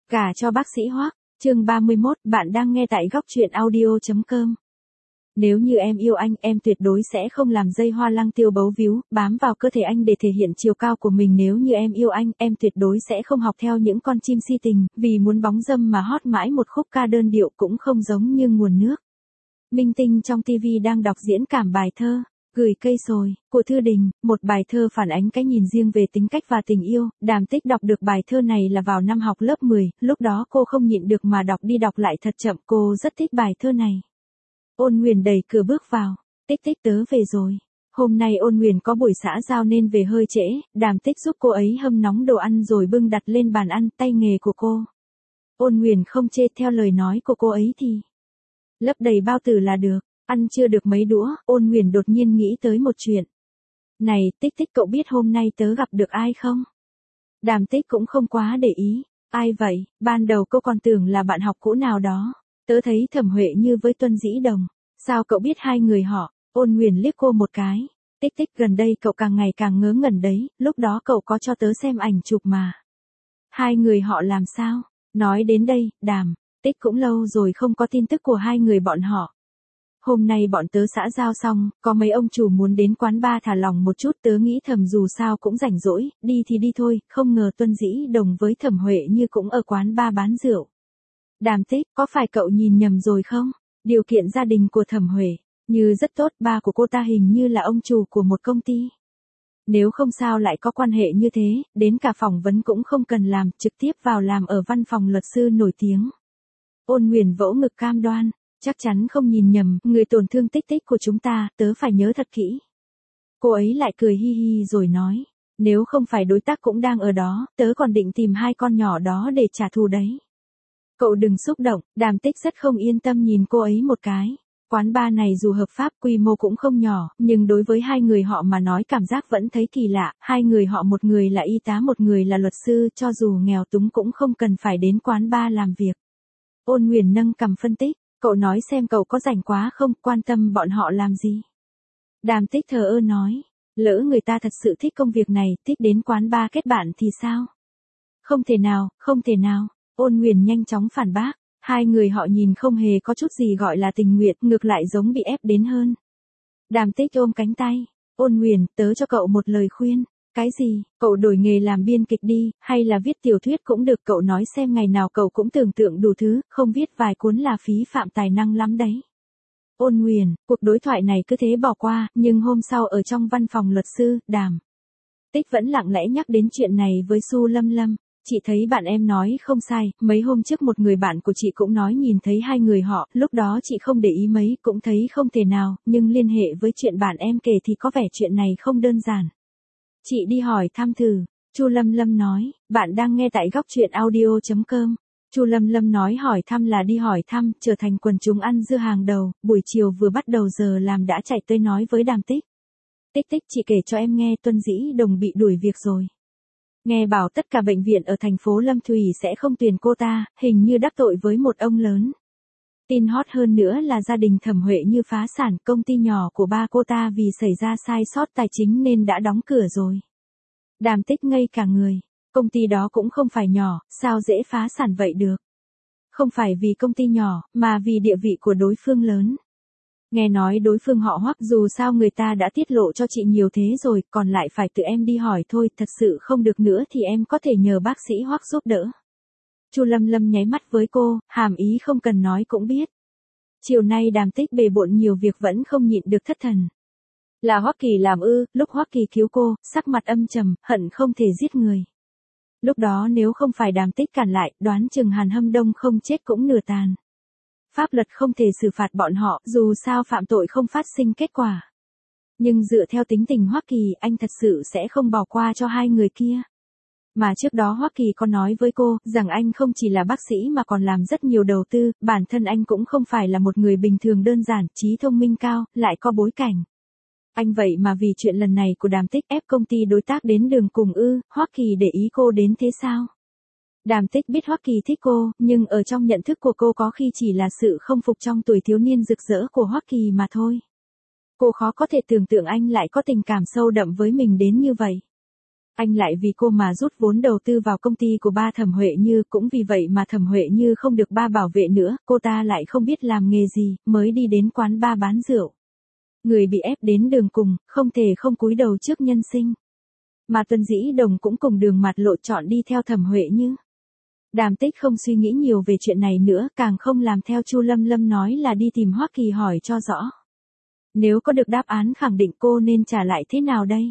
Gả cho bác sĩ Hoắc, chương 31, bạn đang nghe tại góc truyện audio.com. Nếu như em yêu anh, em tuyệt đối sẽ không làm dây hoa lăng tiêu bấu víu, bám vào cơ thể anh để thể hiện chiều cao của mình. Nếu như em yêu anh, em tuyệt đối sẽ không học theo những con chim si tình, vì muốn bóng dâm mà hót mãi một khúc ca đơn điệu cũng không giống như nguồn nước. Minh tinh trong TV đang đọc diễn cảm bài thơ Gửi cây sồi của Thư Đình, một bài thơ phản ánh cái nhìn riêng về tính cách và tình yêu. Đàm Tích đọc được bài thơ này là vào năm học lớp 10, lúc đó cô không nhịn được mà đọc đi đọc lại thật chậm, cô rất thích bài thơ này. Ôn Nguyền đẩy cửa bước vào, Tích Tích tớ về rồi. Hôm nay Ôn Nguyền có buổi xã giao nên về hơi trễ, Đàm Tích giúp cô ấy hâm nóng đồ ăn rồi bưng đặt lên bàn ăn, tay nghề của cô. Ôn Nguyền không chê, theo lời nói của cô ấy thì lấp đầy bao tử là được. Ăn chưa được mấy đũa, Ôn Nguyền đột nhiên nghĩ tới một chuyện. Này, Tích Tích, cậu biết hôm nay tớ gặp được ai không? Đàm Tích cũng không quá để ý. Ai vậy? Ban đầu cô còn tưởng là bạn học cũ nào đó. Tớ thấy Thẩm Huệ Như với Tuân Dĩ Đồng. Sao cậu biết hai người họ? Ôn Nguyền liếc cô một cái. Tích Tích, gần đây cậu càng ngày càng ngớ ngẩn đấy, lúc đó cậu có cho tớ xem ảnh chụp mà. Hai người họ làm sao? Nói đến đây, Đàm Tích cũng lâu rồi không có tin tức của hai người bọn họ. Hôm nay bọn tớ xã giao xong, có mấy ông chủ muốn đến quán bar thả lỏng một chút, tớ nghĩ thầm dù sao cũng rảnh rỗi, đi thì đi thôi, không ngờ Tuân Dĩ Đồng với Thẩm Huệ Như cũng ở quán bar bán rượu. Đàm Tích, có phải cậu nhìn nhầm rồi không? Điều kiện gia đình của Thẩm Huệ Như rất tốt, ba của cô ta hình như là ông chủ của một công ty. Nếu không sao lại có quan hệ như thế, đến cả phỏng vấn cũng không cần làm, trực tiếp vào làm ở văn phòng luật sư nổi tiếng. Ôn Nguyền vỗ ngực cam đoan. Chắc chắn không nhìn nhầm, người tổn thương Tích Tích của chúng ta, tớ phải nhớ thật kỹ. Cô ấy lại cười hi hi rồi nói, nếu không phải đối tác cũng đang ở đó, tớ còn định tìm hai con nhỏ đó để trả thù đấy. Cậu đừng xúc động, Đàm Tích rất không yên tâm nhìn cô ấy một cái. Quán bar này dù hợp pháp, quy mô cũng không nhỏ, nhưng đối với hai người họ mà nói cảm giác vẫn thấy kỳ lạ. Hai người họ, một người là y tá, một người là luật sư, cho dù nghèo túng cũng không cần phải đến quán bar làm việc. Ôn Nguyền nâng cằm phân tích. Cậu nói xem cậu có rảnh quá không, quan tâm bọn họ làm gì? Đàm Tích thờ ơ nói, lỡ người ta thật sự thích công việc này, thích đến quán bar kết bạn thì sao? Không thể nào, không thể nào. Ôn Nguyền nhanh chóng phản bác, hai người họ nhìn không hề có chút gì gọi là tình nguyện, ngược lại giống bị ép đến hơn. Đàm Tích ôm cánh tay, Ôn Nguyền, tớ cho cậu một lời khuyên. Cái gì? Cậu đổi nghề làm biên kịch đi, hay là viết tiểu thuyết cũng được, cậu nói xem ngày nào cậu cũng tưởng tượng đủ thứ, không viết vài cuốn là phí phạm tài năng lắm đấy. Ôn Nguyền, cuộc đối thoại này cứ thế bỏ qua, nhưng hôm sau ở trong văn phòng luật sư, Đàm Tích vẫn lặng lẽ nhắc đến chuyện này với Su Lâm Lâm. Chị thấy bạn em nói không sai, mấy hôm trước một người bạn của chị cũng nói nhìn thấy hai người họ, lúc đó chị không để ý mấy, cũng thấy không thể nào, nhưng liên hệ với chuyện bạn em kể thì có vẻ chuyện này không đơn giản. Chị đi hỏi thăm thử, Chu Lâm Lâm nói, bạn đang nghe tại góc truyện audio.com. Chu Lâm Lâm nói hỏi thăm là đi hỏi thăm, trở thành quần chúng ăn dưa hàng đầu, buổi chiều vừa bắt đầu giờ làm đã chạy tới nói với Đàm Tích. Tích Tích, chị kể cho em nghe, Tuân Dĩ Đồng bị đuổi việc rồi. Nghe bảo tất cả bệnh viện ở thành phố Lâm Thủy sẽ không tuyển cô ta, hình như đắc tội với một ông lớn. Tin hot hơn nữa là gia đình Thẩm Huệ Như phá sản, công ty nhỏ của ba cô ta vì xảy ra sai sót tài chính nên đã đóng cửa rồi. Đàm Tích ngây cả người, công ty đó cũng không phải nhỏ, sao dễ phá sản vậy được? Không phải vì công ty nhỏ, mà vì địa vị của đối phương lớn. Nghe nói đối phương họ Hoắc, dù sao người ta đã tiết lộ cho chị nhiều thế rồi, còn lại phải tự em đi hỏi thôi, thật sự không được nữa thì em có thể nhờ bác sĩ Hoắc giúp đỡ. Chu Lâm Lâm nháy mắt với cô, hàm ý không cần nói cũng biết. Chiều nay Đàm Tích bề bộn nhiều việc vẫn không nhịn được thất thần. Là Hoắc Kỳ làm ư? Lúc Hoắc Kỳ cứu cô, sắc mặt âm trầm, hận không thể giết người. Lúc đó nếu không phải Đàm Tích cản lại, đoán chừng Hàn Hâm Đông không chết cũng nửa tàn. Pháp luật không thể xử phạt bọn họ, dù sao phạm tội không phát sinh kết quả. Nhưng dựa theo tính tình Hoắc Kỳ, anh thật sự sẽ không bỏ qua cho hai người kia. Mà trước đó Hoắc Kỳ có nói với cô, rằng anh không chỉ là bác sĩ mà còn làm rất nhiều đầu tư, bản thân anh cũng không phải là một người bình thường đơn giản, trí thông minh cao, lại có bối cảnh. Anh vậy mà vì chuyện lần này của Đàm Tích ép công ty đối tác đến đường cùng ư? Hoắc Kỳ để ý cô đến thế sao? Đàm Tích biết Hoắc Kỳ thích cô, nhưng ở trong nhận thức của cô có khi chỉ là sự không phục trong tuổi thiếu niên rực rỡ của Hoắc Kỳ mà thôi. Cô khó có thể tưởng tượng anh lại có tình cảm sâu đậm với mình đến như vậy. Anh lại vì cô mà rút vốn đầu tư vào công ty của ba Thẩm Huệ Như, cũng vì vậy mà Thẩm Huệ Như không được ba bảo vệ nữa, cô ta lại không biết làm nghề gì, mới đi đến quán bar bán rượu. Người bị ép đến đường cùng, không thể không cúi đầu trước nhân sinh. Mà Tuân Dĩ Đồng cũng cùng đường mặt lộ chọn đi theo Thẩm Huệ Như. Đàm Tích không suy nghĩ nhiều về chuyện này nữa, càng không làm theo Chu Lâm Lâm nói là đi tìm Hoắc Kỳ hỏi cho rõ. Nếu có được đáp án khẳng định cô nên trả lại thế nào đây?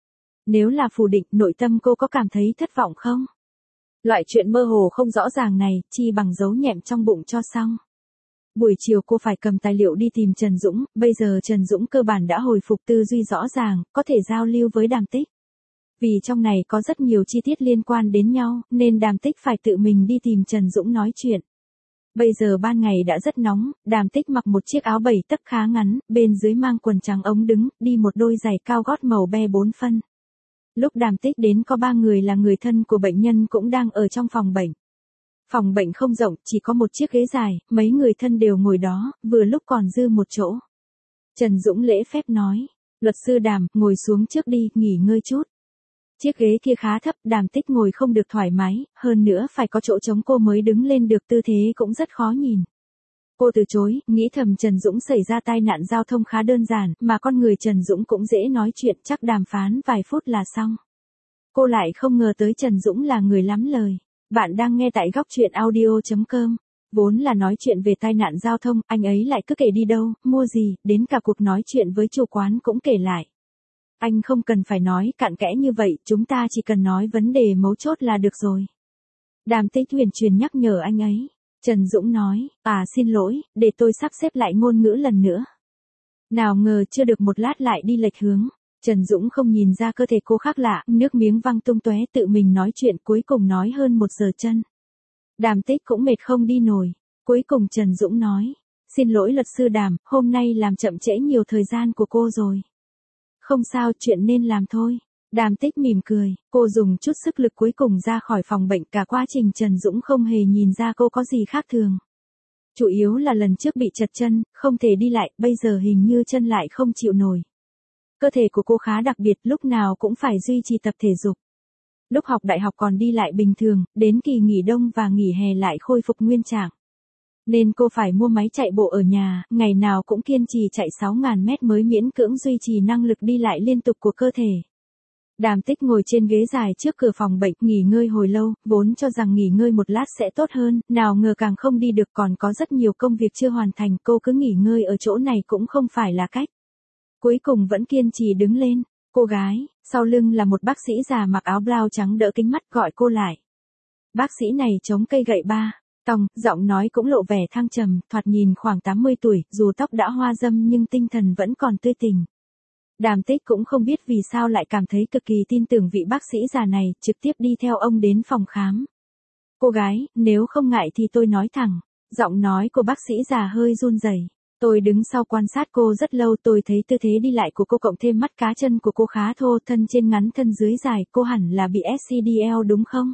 Nếu là phủ định, nội tâm cô có cảm thấy thất vọng không? Loại chuyện mơ hồ không rõ ràng này, chi bằng giấu nhẹm trong bụng cho xong. Buổi chiều cô phải cầm tài liệu đi tìm Trần Dũng, bây giờ Trần Dũng cơ bản đã hồi phục tư duy rõ ràng, có thể giao lưu với Đàm Tích. Vì trong này có rất nhiều chi tiết liên quan đến nhau, nên Đàm Tích phải tự mình đi tìm Trần Dũng nói chuyện. Bây giờ ban ngày đã rất nóng, Đàm Tích mặc một chiếc áo 7 tấc khá ngắn, bên dưới mang quần trắng ống đứng, đi một đôi giày cao gót màu be 4 phân. Lúc Đàm Tích đến có 3 người là người thân của bệnh nhân cũng đang ở trong phòng bệnh. Phòng bệnh không rộng, chỉ có một chiếc ghế dài, mấy người thân đều ngồi đó, vừa lúc còn dư một chỗ. Trần Dũng lễ phép nói, luật sư Đàm, ngồi xuống trước đi, nghỉ ngơi chút. Chiếc ghế kia khá thấp, Đàm Tích ngồi không được thoải mái, hơn nữa phải có chỗ trống cô mới đứng lên được, tư thế cũng rất khó nhìn. Cô từ chối, nghĩ thầm Trần Dũng xảy ra tai nạn giao thông khá đơn giản, mà con người Trần Dũng cũng dễ nói chuyện, chắc đàm phán vài phút là xong. Cô lại không ngờ tới Trần Dũng là người lắm lời. Bạn đang nghe tại góc truyện audio.com. Vốn là nói chuyện về tai nạn giao thông, anh ấy lại cứ kể đi đâu, mua gì, đến cả cuộc nói chuyện với chủ quán cũng kể lại. Anh không cần phải nói cặn kẽ như vậy, chúng ta chỉ cần nói vấn đề mấu chốt là được rồi. Đàm Tích huyền truyền nhắc nhở anh ấy. Trần Dũng nói, xin lỗi, để tôi sắp xếp lại ngôn ngữ lần nữa. Nào ngờ chưa được một lát lại đi lệch hướng. Trần Dũng không nhìn ra cơ thể cô khác lạ, nước miếng văng tung tóe, tự mình nói chuyện, cuối cùng nói hơn 1 giờ chân. Đàm Tích cũng mệt không đi nổi. Cuối cùng Trần Dũng nói, xin lỗi luật sư Đàm, hôm nay làm chậm trễ nhiều thời gian của cô rồi. Không sao, chuyện nên làm thôi. Đàm Tích mỉm cười, cô dùng chút sức lực cuối cùng ra khỏi phòng bệnh, cả quá trình Trần Dũng không hề nhìn ra cô có gì khác thường. Chủ yếu là lần trước bị trật chân, không thể đi lại, bây giờ hình như chân lại không chịu nổi. Cơ thể của cô khá đặc biệt, lúc nào cũng phải duy trì tập thể dục. Lúc học đại học còn đi lại bình thường, đến kỳ nghỉ đông và nghỉ hè lại khôi phục nguyên trạng. Nên cô phải mua máy chạy bộ ở nhà, ngày nào cũng kiên trì chạy 6.000 mét mới miễn cưỡng duy trì năng lực đi lại liên tục của cơ thể. Đàm Tích ngồi trên ghế dài trước cửa phòng bệnh, nghỉ ngơi hồi lâu, vốn cho rằng nghỉ ngơi một lát sẽ tốt hơn, nào ngờ càng không đi được, còn có rất nhiều công việc chưa hoàn thành, cô cứ nghỉ ngơi ở chỗ này cũng không phải là cách. Cuối cùng vẫn kiên trì đứng lên, cô gái, sau lưng là một bác sĩ già mặc áo blau trắng đỡ kính mắt gọi cô lại. Bác sĩ này chống cây gậy ba tòng, giọng nói cũng lộ vẻ thăng trầm, thoạt nhìn khoảng 80 tuổi, dù tóc đã hoa râm nhưng tinh thần vẫn còn tươi tỉnh. Đàm Tích cũng không biết vì sao lại cảm thấy cực kỳ tin tưởng vị bác sĩ già này, trực tiếp đi theo ông đến phòng khám. Cô gái, nếu không ngại thì tôi nói thẳng. Giọng nói của bác sĩ già hơi run rẩy. Tôi đứng sau quan sát cô rất lâu, tôi thấy tư thế đi lại của cô cộng thêm mắt cá chân của cô khá thô, thân trên ngắn thân dưới dài, cô hẳn là bị SCDL đúng không?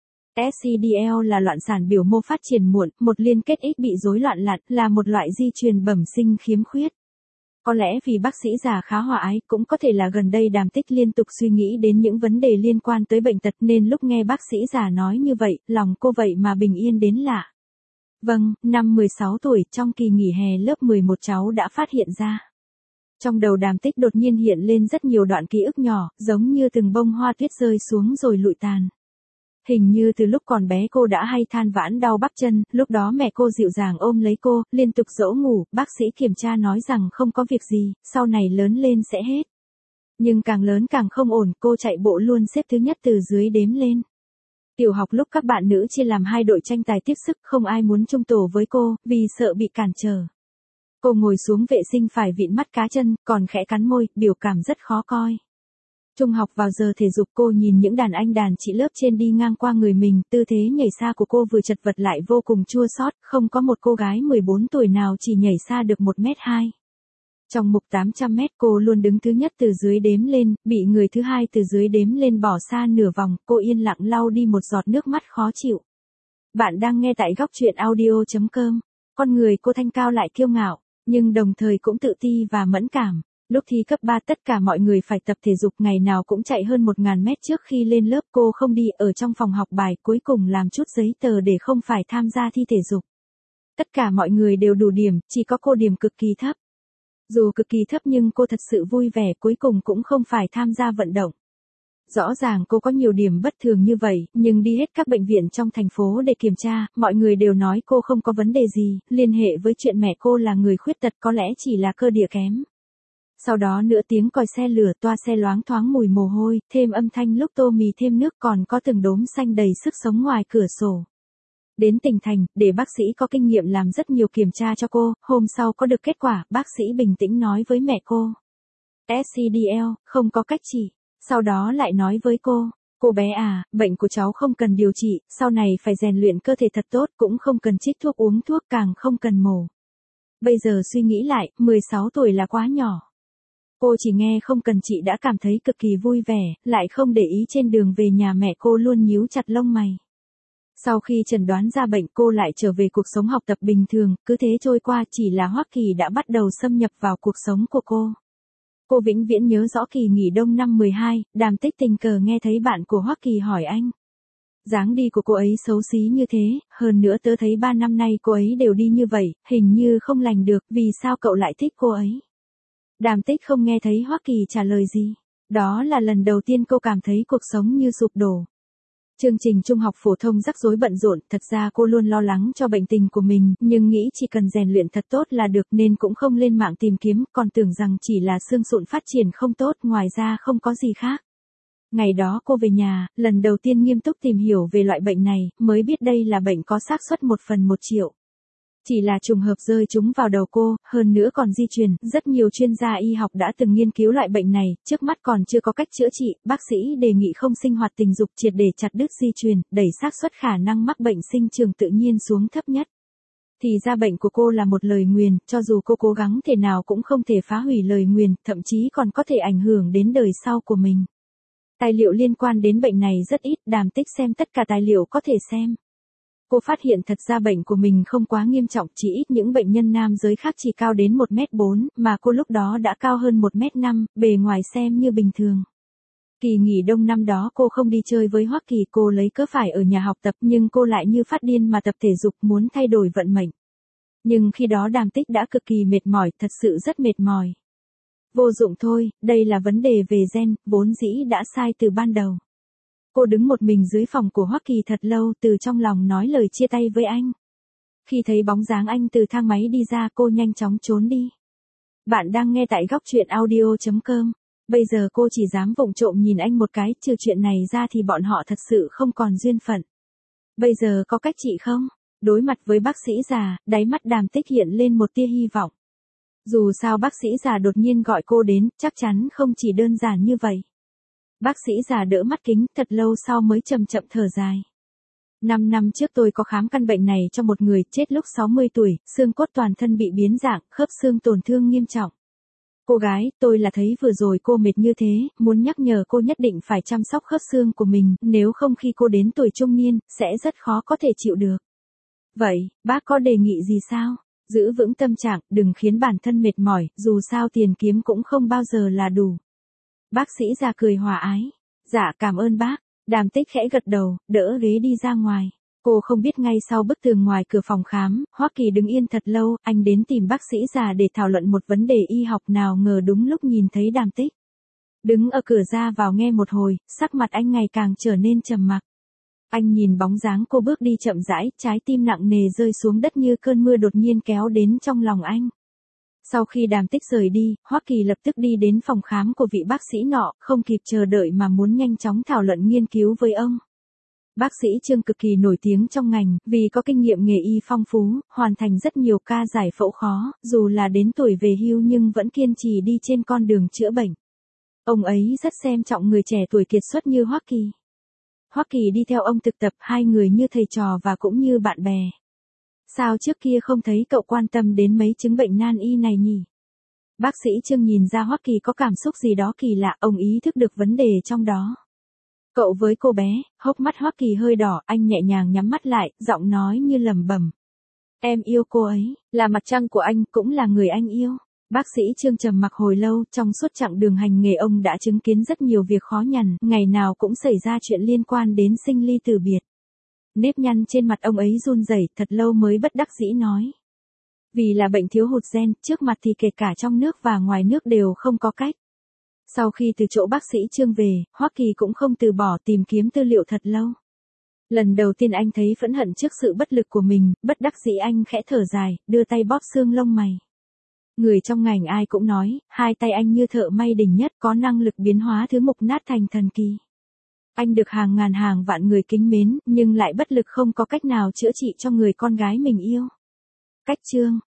SCDL là loạn sản biểu mô phát triển muộn, một liên kết X bị rối loạn lặn, là một loại di truyền bẩm sinh khiếm khuyết. Có lẽ vì bác sĩ già khá hòa ái, cũng có thể là gần đây Đàm Tích liên tục suy nghĩ đến những vấn đề liên quan tới bệnh tật nên lúc nghe bác sĩ già nói như vậy, lòng cô vậy mà bình yên đến lạ. Vâng, năm 16 tuổi, trong kỳ nghỉ hè lớp 11 cháu đã phát hiện ra. Trong đầu Đàm Tích đột nhiên hiện lên rất nhiều đoạn ký ức nhỏ, giống như từng bông hoa tuyết rơi xuống rồi lụi tàn. Hình như từ lúc còn bé cô đã hay than vãn đau bắp chân, lúc đó mẹ cô dịu dàng ôm lấy cô, liên tục dỗ ngủ, bác sĩ kiểm tra nói rằng không có việc gì, sau này lớn lên sẽ hết. Nhưng càng lớn càng không ổn, cô chạy bộ luôn xếp thứ nhất từ dưới đếm lên. Tiểu học lúc các bạn nữ chia làm 2 đội tranh tài tiếp sức, không ai muốn chung tổ với cô, vì sợ bị cản trở. Cô ngồi xuống vệ sinh phải vịn mắt cá chân, còn khẽ cắn môi, biểu cảm rất khó coi. Trung học vào giờ thể dục, cô nhìn những đàn anh đàn chị lớp trên đi ngang qua người mình, tư thế nhảy xa của cô vừa chật vật lại vô cùng chua xót, không có một cô gái 14 tuổi nào chỉ nhảy xa được 1m2. Trong mục 800 mét cô luôn đứng thứ nhất từ dưới đếm lên, bị người thứ hai từ dưới đếm lên bỏ xa nửa vòng, cô yên lặng lau đi một giọt nước mắt khó chịu. Bạn đang nghe tại góc truyện audio.com. Con người cô thanh cao lại kiêu ngạo, nhưng đồng thời cũng tự ti và mẫn cảm. Lúc thi cấp 3 tất cả mọi người phải tập thể dục, ngày nào cũng chạy hơn 1.000 mét trước khi lên lớp, cô không đi, ở trong phòng học bài, cuối cùng làm chút giấy tờ để không phải tham gia thi thể dục. Tất cả mọi người đều đủ điểm, chỉ có cô điểm cực kỳ thấp. Dù cực kỳ thấp nhưng cô thật sự vui vẻ, cuối cùng cũng không phải tham gia vận động. Rõ ràng cô có nhiều điểm bất thường như vậy, nhưng đi hết các bệnh viện trong thành phố để kiểm tra, mọi người đều nói cô không có vấn đề gì, liên hệ với chuyện mẹ cô là người khuyết tật có lẽ chỉ là cơ địa kém. Sau đó nửa tiếng còi xe lửa, toa xe loáng thoáng mùi mồ hôi, thêm âm thanh lúc tô mì thêm nước, còn có từng đốm xanh đầy sức sống ngoài cửa sổ. Đến tỉnh thành, để bác sĩ có kinh nghiệm làm rất nhiều kiểm tra cho cô, hôm sau có được kết quả, bác sĩ bình tĩnh nói với mẹ cô. SCDL, không có cách trị. Sau đó lại nói với cô bé à, bệnh của cháu không cần điều trị, sau này phải rèn luyện cơ thể thật tốt, cũng không cần trích thuốc uống thuốc, càng không cần mổ. Bây giờ suy nghĩ lại, 16 tuổi là quá nhỏ. Cô chỉ nghe không cần trị đã cảm thấy cực kỳ vui vẻ, lại không để ý trên đường về nhà mẹ cô luôn nhíu chặt lông mày. Sau khi chẩn đoán ra bệnh, cô lại trở về cuộc sống học tập bình thường, cứ thế trôi qua, chỉ là Hoa Kỳ đã bắt đầu xâm nhập vào cuộc sống của cô. Cô vĩnh viễn nhớ rõ kỳ nghỉ đông năm 12, Đàm Tích tình cờ nghe thấy bạn của Hoa Kỳ hỏi anh. Dáng đi của cô ấy xấu xí như thế, hơn nữa tớ thấy 3 năm nay cô ấy đều đi như vậy, hình như không lành được, vì sao cậu lại thích cô ấy? Đàm Tích không nghe thấy Hoa Kỳ trả lời gì. Đó là lần đầu tiên cô cảm thấy cuộc sống như sụp đổ. Chương trình trung học phổ thông rắc rối bận rộn, thật ra cô luôn lo lắng cho bệnh tình của mình, nhưng nghĩ chỉ cần rèn luyện thật tốt là được nên cũng không lên mạng tìm kiếm, còn tưởng rằng chỉ là xương sụn phát triển không tốt, ngoài ra không có gì khác. Ngày đó cô về nhà, lần đầu tiên nghiêm túc tìm hiểu về loại bệnh này, mới biết đây là bệnh có xác suất 1/1 triệu. Chỉ là trùng hợp rơi chúng vào đầu cô, hơn nữa còn di truyền, rất nhiều chuyên gia y học đã từng nghiên cứu loại bệnh này, trước mắt còn chưa có cách chữa trị, bác sĩ đề nghị không sinh hoạt tình dục triệt để chặt đứt di truyền, đẩy xác suất khả năng mắc bệnh sinh trường tự nhiên xuống thấp nhất. Thì ra bệnh của cô là một lời nguyền, cho dù cô cố gắng thế nào cũng không thể phá hủy lời nguyền, thậm chí còn có thể ảnh hưởng đến đời sau của mình. Tài liệu liên quan đến bệnh này rất ít, Đàm Tích xem tất cả tài liệu có thể xem. Cô phát hiện thật ra bệnh của mình không quá nghiêm trọng, chỉ ít những bệnh nhân nam giới khác chỉ cao đến 1m4, mà cô lúc đó đã cao hơn 1m5, bề ngoài xem như bình thường. Kỳ nghỉ đông năm đó cô không đi chơi với Hoa Kỳ, cô lấy cớ phải ở nhà học tập, nhưng cô lại như phát điên mà tập thể dục, muốn thay đổi vận mệnh. Nhưng khi đó Đàm Tích đã cực kỳ mệt mỏi, thật sự rất mệt mỏi. Vô dụng thôi, đây là vấn đề về gen, vốn dĩ đã sai từ ban đầu. Cô đứng một mình dưới phòng của Hoa Kỳ thật lâu, từ trong lòng nói lời chia tay với anh. Khi thấy bóng dáng anh từ thang máy đi ra, cô nhanh chóng trốn đi. Bạn đang nghe tại góc truyện audio.com. Bây giờ cô chỉ dám vụng trộm nhìn anh một cái, trừ chuyện này ra thì bọn họ thật sự không còn duyên phận. Bây giờ có cách trị không? Đối mặt với bác sĩ già, đáy mắt Đàm Tích hiện lên một tia hy vọng. Dù sao bác sĩ già đột nhiên gọi cô đến, chắc chắn không chỉ đơn giản như vậy. Bác sĩ già đỡ mắt kính, thật lâu sau mới chậm chậm thở dài. 5 năm trước tôi có khám căn bệnh này cho một người, chết lúc 60 tuổi, xương cốt toàn thân bị biến dạng, khớp xương tổn thương nghiêm trọng. Cô gái, tôi là thấy vừa rồi cô mệt như thế, muốn nhắc nhở cô nhất định phải chăm sóc khớp xương của mình, nếu không khi cô đến tuổi trung niên, sẽ rất khó có thể chịu được. Vậy, bác có đề nghị gì sao? Giữ vững tâm trạng, đừng khiến bản thân mệt mỏi, dù sao tiền kiếm cũng không bao giờ là đủ. Bác sĩ già cười hòa ái. Dạ cảm ơn bác. Đàm Tích khẽ gật đầu, đỡ ghế đi ra ngoài. Cô không biết ngay sau bức tường ngoài cửa phòng khám, Hoa Kỳ đứng yên thật lâu, anh đến tìm bác sĩ già để thảo luận một vấn đề y học, nào ngờ đúng lúc nhìn thấy Đàm Tích. Đứng ở cửa ra vào nghe một hồi, sắc mặt anh ngày càng trở nên trầm mặc. Anh nhìn bóng dáng cô bước đi chậm rãi, trái tim nặng nề rơi xuống đất như cơn mưa đột nhiên kéo đến trong lòng anh. Sau khi Đàm Tích rời đi, Hoa Kỳ lập tức đi đến phòng khám của vị bác sĩ nọ, không kịp chờ đợi mà muốn nhanh chóng thảo luận nghiên cứu với ông. Bác sĩ Trương cực kỳ nổi tiếng trong ngành, vì có kinh nghiệm nghề y phong phú, hoàn thành rất nhiều ca giải phẫu khó, dù là đến tuổi về hưu nhưng vẫn kiên trì đi trên con đường chữa bệnh. Ông ấy rất xem trọng người trẻ tuổi kiệt xuất như Hoa Kỳ. Hoa Kỳ đi theo ông thực tập, hai người như thầy trò và cũng như bạn bè. Sao trước kia không thấy cậu quan tâm đến mấy chứng bệnh nan y này nhỉ? Bác sĩ Trương nhìn ra Hoa Kỳ có cảm xúc gì đó kỳ lạ, ông ý thức được vấn đề trong đó. Cậu với cô bé, hốc mắt Hoa Kỳ hơi đỏ, anh nhẹ nhàng nhắm mắt lại, giọng nói như lẩm bẩm. Em yêu cô ấy, là mặt trăng của anh, cũng là người anh yêu. Bác sĩ Trương trầm mặc hồi lâu, trong suốt chặng đường hành nghề ông đã chứng kiến rất nhiều việc khó nhằn, ngày nào cũng xảy ra chuyện liên quan đến sinh ly tử biệt. Nếp nhăn trên mặt ông ấy run rẩy, thật lâu mới bất đắc dĩ nói. Vì là bệnh thiếu hụt gen, trước mặt thì kể cả trong nước và ngoài nước đều không có cách. Sau khi từ chỗ bác sĩ Trương về, Hoa Kỳ cũng không từ bỏ tìm kiếm tư liệu thật lâu. Lần đầu tiên anh thấy phẫn hận trước sự bất lực của mình, bất đắc dĩ anh khẽ thở dài, đưa tay bóp xương lông mày. Người trong ngành ai cũng nói, hai tay anh như thợ may đỉnh nhất, có năng lực biến hóa thứ mục nát thành thần kỳ. Anh được hàng ngàn hàng vạn người kính mến, nhưng lại bất lực không có cách nào chữa trị cho người con gái mình yêu. Cách Trương